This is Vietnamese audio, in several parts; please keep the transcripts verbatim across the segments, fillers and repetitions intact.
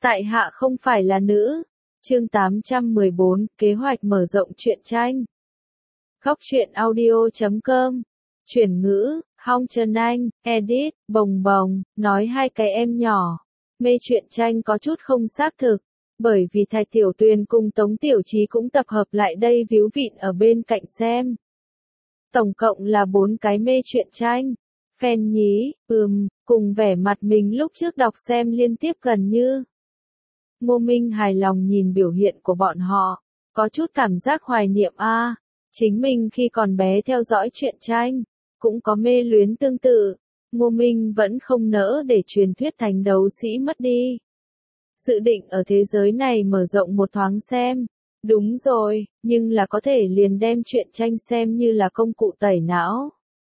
Tại hạ không phải là nữ. Chương tám trăm mười bốn, kế hoạch mở rộng truyện tranh. Góc truyện audio chấm com. Chuyển ngữ, Hong Trần Anh, edit, Bồng Bồng, nói hai cái em nhỏ. Mê truyện tranh có chút không xác thực, bởi vì Thạch Tiểu Tuyền cùng Tống Tiểu Chí cũng tập hợp lại đây víu vịn ở bên cạnh xem. Tổng cộng là bốn cái mê truyện tranh. Fan nhí, ừm, cùng vẻ mặt mình lúc trước đọc xem liên tiếp gần như. Ngô Minh hài lòng nhìn biểu hiện của bọn họ, có chút cảm giác hoài niệm a, à, chính mình khi còn bé theo dõi truyện tranh, cũng có mê luyến tương tự. Ngô Minh vẫn không nỡ để truyền thuyết thành đấu sĩ mất đi. Dự định ở thế giới này mở rộng một thoáng xem. Đúng rồi, nhưng là có thể liền đem truyện tranh xem như là công cụ tẩy não.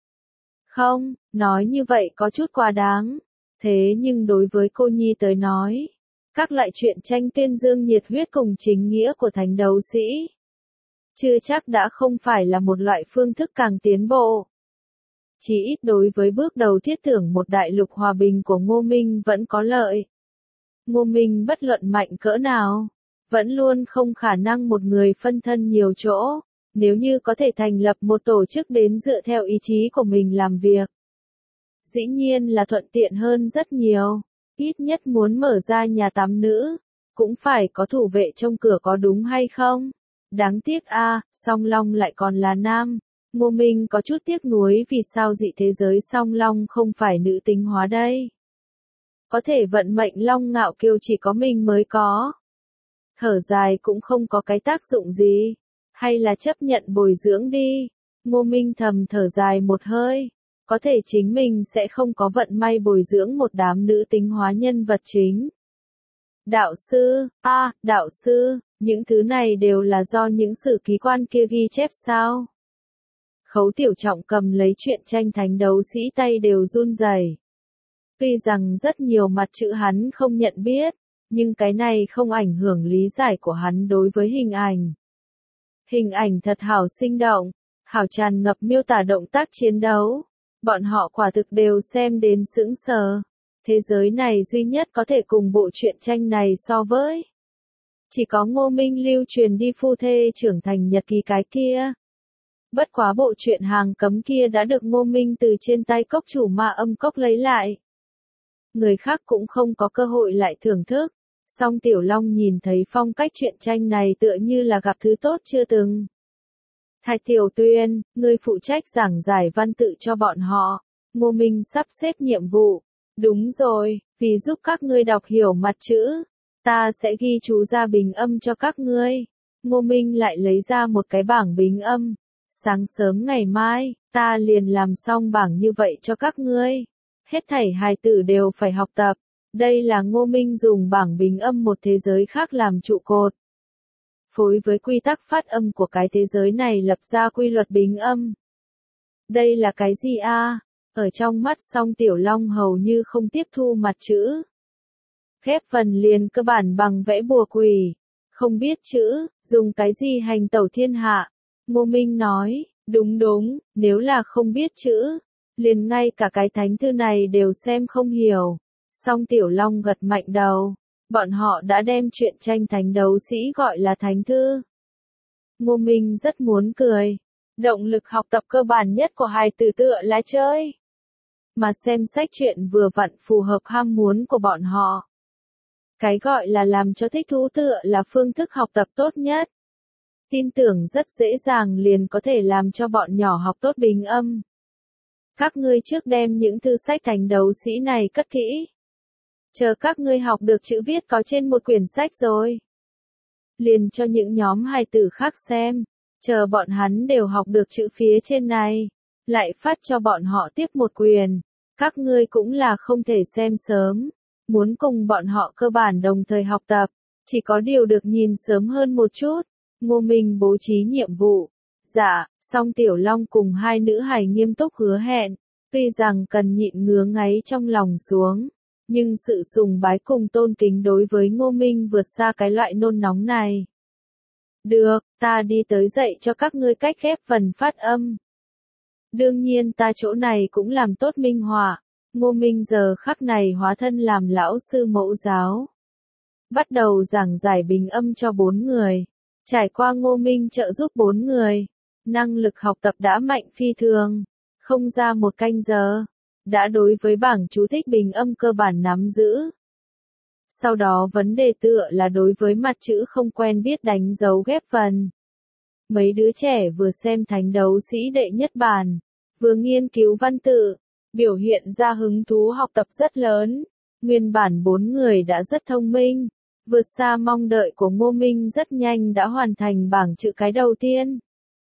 Không, nói như vậy có chút quá đáng. Thế nhưng đối với cô Nhi tới nói, các loại truyện tranh tuyên dương nhiệt huyết cùng chính nghĩa của thánh đấu sĩ, chưa chắc đã không phải là một loại phương thức càng tiến bộ. Chỉ ít đối với bước đầu thiết tưởng một đại lục hòa bình của Ngô Minh vẫn có lợi. Ngô Minh bất luận mạnh cỡ nào, vẫn luôn không khả năng một người phân thân nhiều chỗ, nếu như có thể thành lập một tổ chức đến dựa theo ý chí của mình làm việc. Dĩ nhiên là thuận tiện hơn rất nhiều, ít nhất muốn mở ra nhà tắm nữ, cũng phải có thủ vệ trông cửa có đúng hay không? Đáng tiếc a, à, Song Long lại còn là nam. Ngô Minh có chút tiếc nuối vì sao dị thế giới Song Long không phải nữ tính hóa đây. Có thể vận mệnh Long ngạo kiêu chỉ có mình mới có. Thở dài cũng không có cái tác dụng gì, hay là chấp nhận bồi dưỡng đi. Ngô Minh thầm thở dài một hơi, có thể chính mình sẽ không có vận may bồi dưỡng một đám nữ tính hóa nhân vật chính. Đạo sư, a, à, đạo sư, những thứ này đều là do những sử ký quan kia ghi chép sao? Khấu Tiểu Trọng cầm lấy truyện tranh thánh đấu sĩ tay đều run rẩy. Tuy rằng rất nhiều mặt chữ hắn không nhận biết, nhưng cái này không ảnh hưởng lý giải của hắn đối với hình ảnh. Hình ảnh thật hảo sinh động, hảo tràn ngập miêu tả động tác chiến đấu. Bọn họ quả thực đều xem đến sững sờ. Thế giới này duy nhất có thể cùng bộ truyện tranh này so với. Chỉ có Ngô Minh lưu truyền đi phu thê trưởng thành nhật ký cái kia. Bất quá bộ truyện hàng cấm kia đã được Ngô Minh từ trên tay cốc chủ Ma Âm Cốc lấy lại. Người khác cũng không có cơ hội lại thưởng thức. Song Tiểu Long nhìn thấy phong cách truyện tranh này tựa như là gặp thứ tốt chưa từng. Thạch Tiểu Tuyền, ngươi phụ trách giảng giải văn tự cho bọn họ. Ngô Minh sắp xếp nhiệm vụ. Đúng rồi, vì giúp các ngươi đọc hiểu mặt chữ, ta sẽ ghi chú ra bình âm cho các ngươi. Ngô Minh lại lấy ra một cái bảng bình âm. Sáng sớm ngày mai, ta liền làm xong bảng như vậy cho các ngươi. Hết thảy hài tử đều phải học tập. Đây là Ngô Minh dùng bảng bình âm một thế giới khác làm trụ cột. Phối với quy tắc phát âm của cái thế giới này lập ra quy luật bình âm. Đây là cái gì a? À? Ở trong mắt Song Tiểu Long hầu như không tiếp thu mặt chữ. Ghép phần liền cơ bản bằng vẽ bùa quỷ. Không biết chữ, dùng cái gì hành tẩu thiên hạ? Ngô Minh nói, đúng đúng, nếu là không biết chữ, liền ngay cả cái thánh thư này đều xem không hiểu. Song Tiểu Long gật mạnh đầu. Bọn họ đã đem truyện tranh thánh đấu sĩ gọi là thánh thư. Ngô Minh rất muốn cười. Động lực học tập cơ bản nhất của hài tử tựa là chơi. Mà xem sách truyện vừa vặn phù hợp ham muốn của bọn họ. Cái gọi là làm cho thích thú tựa là phương thức học tập tốt nhất. Tin tưởng rất dễ dàng liền có thể làm cho bọn nhỏ học tốt bình âm. Các ngươi trước đem những thư sách thánh đấu sĩ này cất kỹ. Chờ các ngươi học được chữ viết có trên một quyển sách rồi. Liền cho những nhóm hài tử khác xem. Chờ bọn hắn đều học được chữ phía trên này. Lại phát cho bọn họ tiếp một quyền. Các ngươi cũng là không thể xem sớm. Muốn cùng bọn họ cơ bản đồng thời học tập. Chỉ có điều được nhìn sớm hơn một chút. Ngô Minh bố trí nhiệm vụ. Dạ, Song Tiểu Long cùng hai nữ hài nghiêm túc hứa hẹn. Tuy rằng cần nhịn ngứa ngáy trong lòng xuống. Nhưng sự sùng bái cùng tôn kính đối với Ngô Minh vượt xa cái loại nôn nóng này. Được, ta đi tới dạy cho các ngươi cách ghép phần phát âm. Đương nhiên ta chỗ này cũng làm tốt minh họa. Ngô Minh giờ khắc này hóa thân làm lão sư mẫu giáo. bắt đầu giảng giải bình âm cho bốn người. Trải qua Ngô Minh trợ giúp bốn người, năng lực học tập đã mạnh phi thường, không ra một canh giờ, đã đối với bảng chú thích bình âm cơ bản nắm giữ. Sau đó vấn đề tựa là đối với mặt chữ không quen biết đánh dấu ghép vần. Mấy đứa trẻ vừa xem thánh đấu sĩ đệ nhất bản, vừa nghiên cứu văn tự, biểu hiện ra hứng thú học tập rất lớn. Nguyên bản bốn người đã rất thông minh, vượt xa mong đợi của Ngô Minh, rất nhanh đã hoàn thành bảng chữ cái đầu tiên.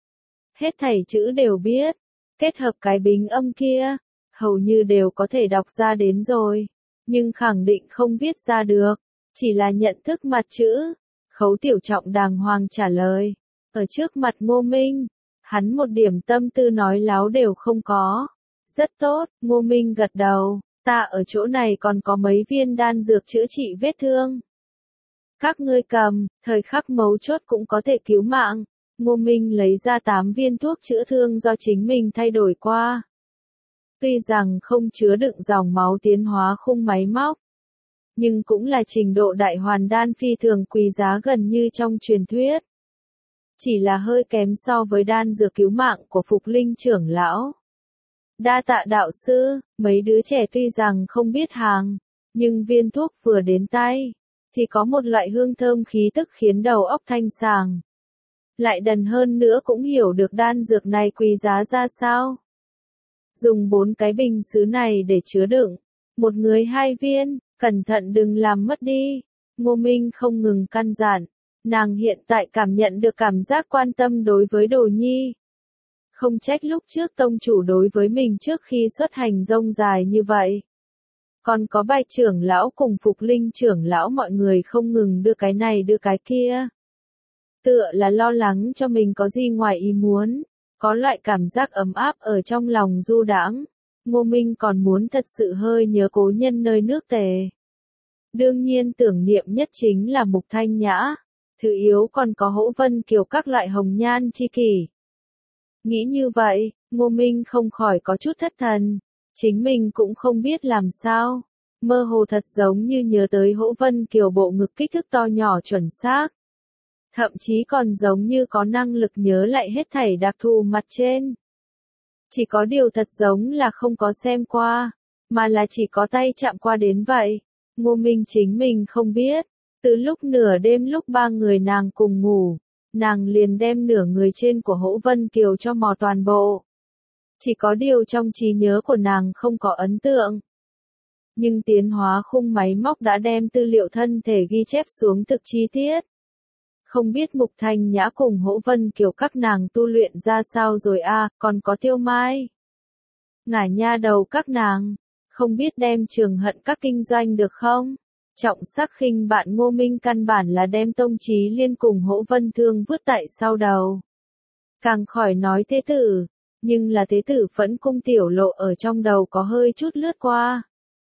Hết thảy chữ đều biết, kết hợp cái bình âm kia, hầu như đều có thể đọc ra đến rồi, nhưng khẳng định không viết ra được, chỉ là nhận thức mặt chữ. Khấu Tiểu Trọng đàng hoàng trả lời, ở trước mặt Ngô Minh, hắn một điểm tâm tư nói láo đều không có. Rất tốt, Ngô Minh gật đầu, ta ở chỗ này còn có mấy viên đan dược chữa trị vết thương. Các ngươi cầm, thời khắc mấu chốt cũng có thể cứu mạng. Ngô Minh lấy ra tám viên thuốc chữa thương do chính mình thay đổi qua. Tuy rằng không chứa đựng dòng máu tiến hóa khung máy móc, nhưng cũng là trình độ đại hoàn đan phi thường quý giá gần như trong truyền thuyết. Chỉ là hơi kém so với đan dược cứu mạng của Phục Linh trưởng lão. Đa tạ đạo sư, mấy đứa trẻ tuy rằng không biết hàng, nhưng viên thuốc vừa đến tay, thì có một loại hương thơm khí tức khiến đầu óc thanh sàng. Lại đần hơn nữa cũng hiểu được đan dược này quý giá ra sao. Dùng bốn cái bình sứ này để chứa đựng, một người hai viên, cẩn thận đừng làm mất đi. Ngô Minh không ngừng căn dặn, nàng hiện tại cảm nhận được cảm giác quan tâm đối với Đồ Nhi. Không trách lúc trước tông chủ đối với mình trước khi xuất hành rông dài như vậy. Còn có Bạch trưởng lão cùng Phục Linh trưởng lão mọi người không ngừng đưa cái này đưa cái kia. Tựa là lo lắng cho mình có gì ngoài ý muốn, có loại cảm giác ấm áp ở trong lòng du đãng. Ngô Minh còn muốn thật sự hơi nhớ cố nhân nơi nước Tề. Đương nhiên tưởng niệm nhất chính là Mục Thanh Nhã, thứ yếu còn có Hỗ Vân Kiều các loại hồng nhan chi kỷ. Nghĩ như vậy, Ngô Minh không khỏi có chút thất thần, chính mình cũng không biết làm sao, mơ hồ thật giống như nhớ tới Hỗ Vân Kiều bộ ngực kích thước to nhỏ chuẩn xác. Thậm chí còn giống như có năng lực nhớ lại hết thảy đặc thù mặt trên. Chỉ có điều thật giống là không có xem qua, mà là chỉ có tay chạm qua đến vậy. Ngô Minh chính mình không biết, từ lúc nửa đêm lúc ba người nàng cùng ngủ, nàng liền đem nửa người trên của Hỗ Vân Kiều cho mò toàn bộ. Chỉ có điều trong trí nhớ của nàng không có ấn tượng. Nhưng tiến hóa khung máy móc đã đem tư liệu thân thể ghi chép xuống thực chi tiết. Không biết Mục Thanh Nhã cùng Hỗ Vân Kiều các nàng tu luyện ra sao rồi a, à, còn có Tiêu Mai. Ngả nha đầu các nàng, không biết đem Trường Hận các kinh doanh được không? Trọng Sắc khinh bạn Ngô Minh căn bản là đem Tông Chí Liên cùng Hỗ Vân Thương vứt tại sau đầu. Càng khỏi nói thế tử, nhưng là thế tử Phẫn Cung tiểu lộ ở trong đầu có hơi chút lướt qua.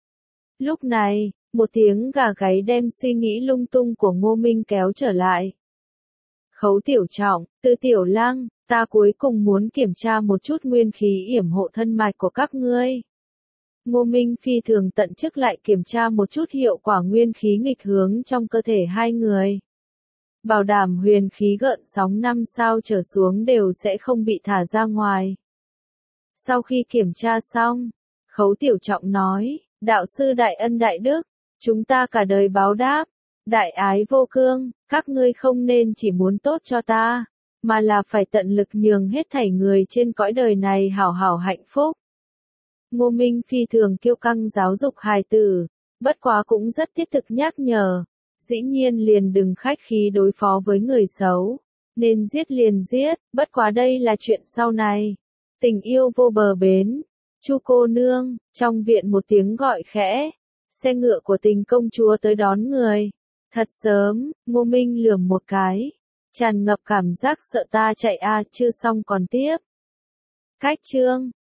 Lúc này, một tiếng gà gáy đem suy nghĩ lung tung của Ngô Minh kéo trở lại. Khấu Tiểu Trọng, Tư Tiểu Lăng, ta cuối cùng muốn kiểm tra một chút nguyên khí yểm hộ thân mạch của các ngươi. Ngô Minh phi thường tận chức lại kiểm tra một chút hiệu quả nguyên khí nghịch hướng trong cơ thể hai người. Bảo đảm huyền khí gợn sóng năm sao trở xuống đều sẽ không bị thả ra ngoài. Sau khi kiểm tra xong, Khấu Tiểu Trọng nói, đạo sư đại ân đại đức, chúng ta cả đời báo đáp. Đại ái vô cương, các ngươi không nên chỉ muốn tốt cho ta, mà là phải tận lực nhường hết thảy người trên cõi đời này hảo hảo hạnh phúc. Ngô Minh phi thường kiêu căng giáo dục hài tử, bất quá cũng rất thiết thực nhắc nhở, dĩ nhiên liền đừng khách khí đối phó với người xấu, nên giết liền giết, bất quá đây là chuyện sau này. Tình yêu vô bờ bến, Chu cô nương, trong viện một tiếng gọi khẽ, xe ngựa của Tình công chúa tới đón người. Thật sớm, Ngô Minh lườm một cái, tràn ngập cảm giác sợ ta chạy a, chưa xong còn tiếp. Cách chương